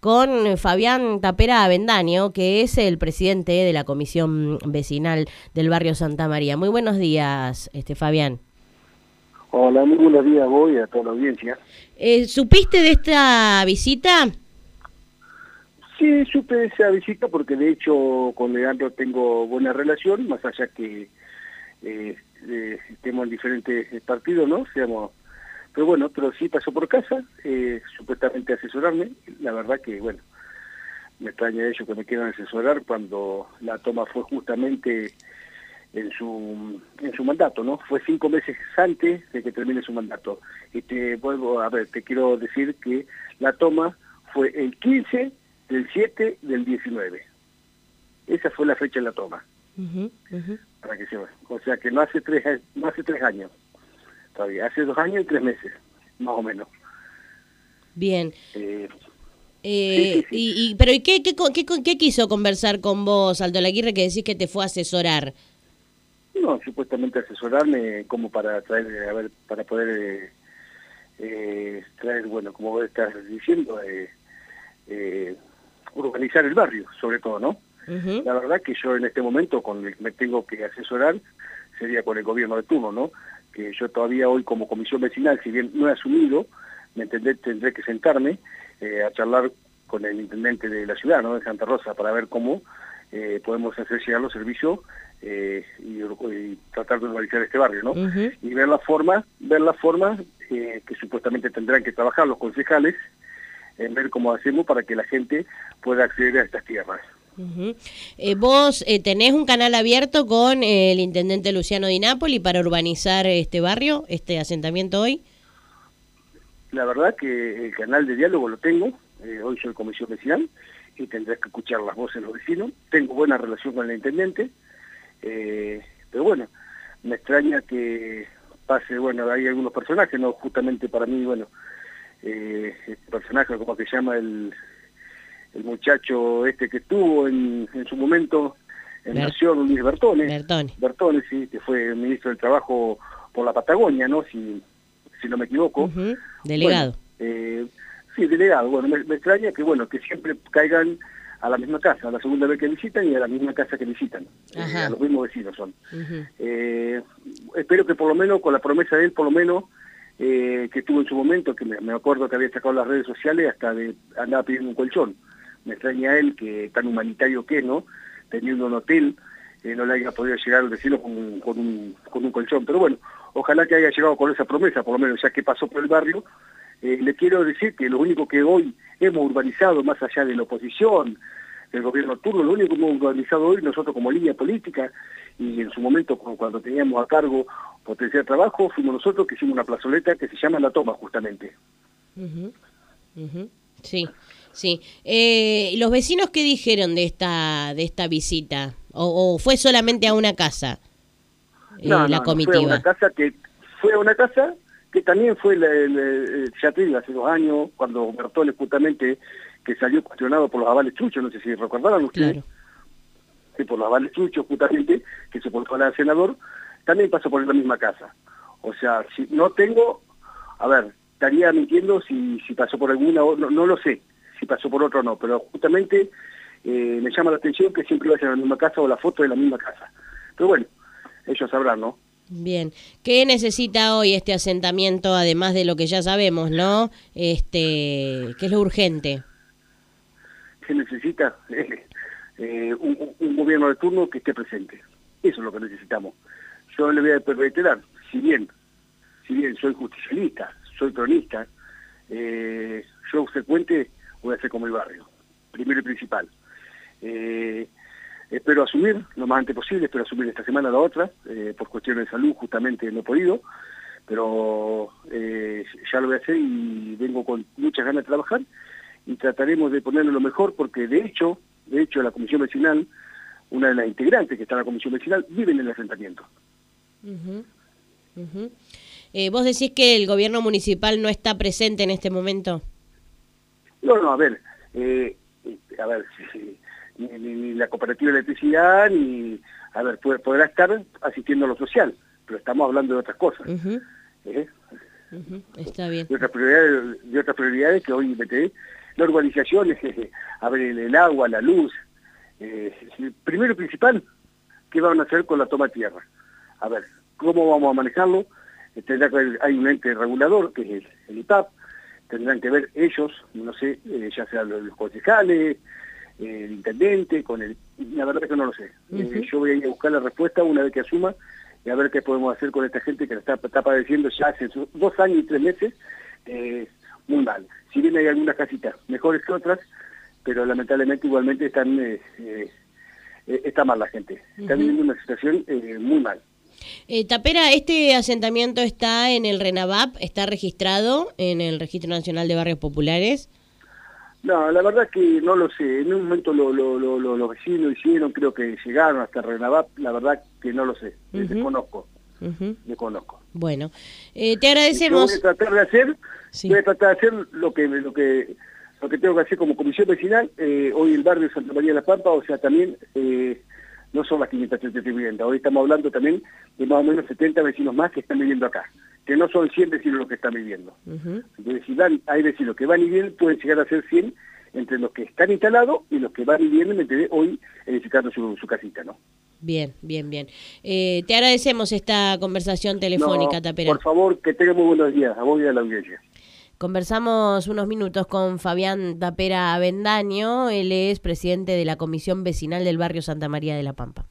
con Fabián Tapera Avendaño, que es el presidente de la Comisión Vecinal del barrio Santa María. Muy buenos días, Fabián. Hola, muy buenos días a vos y a toda la audiencia. ¿Supiste de esta visita? Sí, supe de esa visita porque de hecho con Leandro tengo buena relación, más allá que estemos en diferentes partidos, ¿no? Pero bueno, pero sí pasó por casa, supuestamente a asesorarme. La verdad que, bueno, me extraña ello que me quieran asesorar cuando la toma fue justamente en su mandato, ¿no? Fue 5 meses antes de que termine su mandato. Y te quiero decir que la toma fue el 15 del 7 del 19. Esa fue la fecha de la toma. Para que sepa. O sea que no hace 3 años. Todavía, hace 2 años y 3 meses, más o menos. Bien. Sí. Pero ¿y qué quiso conversar con vos, Aldo Laguirre, que decís que te fue a asesorar? No, supuestamente asesorarme como para traer, para poder traer, bueno, como vos estás diciendo, urbanizar el barrio, sobre todo, ¿no? La verdad que yo en este momento con el que me tengo que asesorar sería con el gobierno de turno, ¿no? Que yo todavía hoy como comisión vecinal, si bien no he asumido, tendré que sentarme a charlar con el intendente de la ciudad, ¿no? De Santa Rosa, para ver cómo podemos hacer llegar los servicios y tratar de urbanizar este barrio, ¿no? Y ver la forma que supuestamente tendrán que trabajar los concejales en ver cómo hacemos para que la gente pueda acceder a estas tierras. ¿Vos tenés un canal abierto con el intendente Luciano Di Napoli para urbanizar este barrio, este asentamiento hoy? La verdad que el canal de diálogo lo tengo, hoy soy comisión vecinal y tendrás que escuchar las voces de los vecinos. Tengo buena relación con el intendente, pero bueno, me extraña que pase, bueno, hay algunos personajes, no justamente para mí, bueno, este personaje, como que se llama el muchacho este que estuvo en su momento en Nación, Luis Bertone, sí, que fue ministro del Trabajo por la Patagonia, ¿no? Si no me equivoco. Delegado. Bueno, sí, delegado. Bueno, me extraña que, bueno, que siempre caigan a la misma casa, a la segunda vez que visitan y a la misma casa que visitan. A los mismos vecinos son. Espero que por lo menos, con la promesa de él, por lo menos, que tuvo en su momento, que me acuerdo que había sacado las redes sociales, hasta andaba pidiendo un colchón. Me extraña a él, que tan humanitario que es, ¿no? Teniendo un hotel, no le haya podido llegar al vecino con un colchón. Pero bueno, ojalá que haya llegado con esa promesa, por lo menos, ya que pasó por el barrio. Le quiero decir que lo único que hoy hemos urbanizado, más allá de la oposición, del gobierno turno, lo único que hemos urbanizado hoy nosotros como línea política, y en su momento cuando teníamos a cargo Potenciar Trabajo, fuimos nosotros que hicimos una plazoleta que se llama La Toma, justamente. Sí, sí. ¿Los vecinos qué dijeron de esta visita? ¿O fue solamente a una casa la comitiva? Fue a una casa que también fue, ya te digo, hace 2 años, cuando Bertone justamente, que salió cuestionado por los avales truchos, no sé si recordaban ustedes. Claro. Sí, por los avales truchos justamente, que se postuló al senador, también pasó por la misma casa. O sea, si no tengo, estaría mintiendo si pasó por alguna, no lo sé, si pasó por otra o no, pero justamente me llama la atención que siempre vayan a la misma casa o la foto de la misma casa. Pero bueno, ellos sabrán, ¿no? Bien. ¿Qué necesita hoy este asentamiento, además de lo que ya sabemos, ¿no? ¿Qué es lo urgente? ¿Qué necesita? Un gobierno de turno que esté presente. Eso es lo que necesitamos. Yo le voy a reiterar, si bien soy justicialista, soy cronista, yo frecuente voy a hacer como el barrio, primero y principal. Espero asumir lo más antes posible, espero asumir esta semana o la otra, por cuestiones de salud justamente no he podido, pero ya lo voy a hacer y vengo con muchas ganas de trabajar y trataremos de ponerlo lo mejor porque de hecho la comisión vecinal, una de las integrantes que está en la comisión vecinal, vive en el asentamiento. ¿Vos decís que el gobierno municipal no está presente en este momento? No, ni la cooperativa de electricidad, podrá estar asistiendo a lo social, pero estamos hablando de otras cosas. Está bien. De otras prioridades que hoy IPT la urbanización, a ver, el agua, la luz, primero y principal, ¿qué van a hacer con la toma de tierra? A ver, ¿cómo vamos a manejarlo? Tendrá que haber, hay un ente regulador, que es el IPAP, tendrán que ver ellos, no sé, ya sea los concejales, el intendente, la verdad que no lo sé. Yo voy a ir a buscar la respuesta una vez que asuma y a ver qué podemos hacer con esta gente que la está padeciendo ya hace 2 años y 3 meses, muy mal. Si bien hay algunas casitas mejores que otras, pero lamentablemente igualmente está mal la gente. Está viviendo una situación muy mal. Tapera, ¿este asentamiento está en el RENAVAP? ¿Está registrado en el Registro Nacional de Barrios Populares? No, la verdad que no lo sé. En un momento los vecinos hicieron, creo que llegaron hasta RENAVAP, la verdad que no lo sé. Desconozco. Desconozco. Bueno, te agradecemos. Yo voy a tratar de hacer lo que tengo que hacer como comisión vecinal. Hoy el barrio de Santa María de la Pampa, o sea, también no son las 530 viviendas. Hoy estamos hablando también de más o menos 70 vecinos más que están viviendo acá, que no son 100 vecinos los que están viviendo. Entonces, si hay vecinos que van y vienen, pueden llegar a ser 100 entre los que están instalados y los que van y vienen, hoy edificando su casita, ¿no? Bien. Te agradecemos esta conversación telefónica, Tapera. Por favor, que tengan muy buenos días, a vos y a la audiencia. Conversamos unos minutos con Fabián Tapera Avendaño, él es presidente de la Comisión Vecinal del barrio Santa María de la Pampa.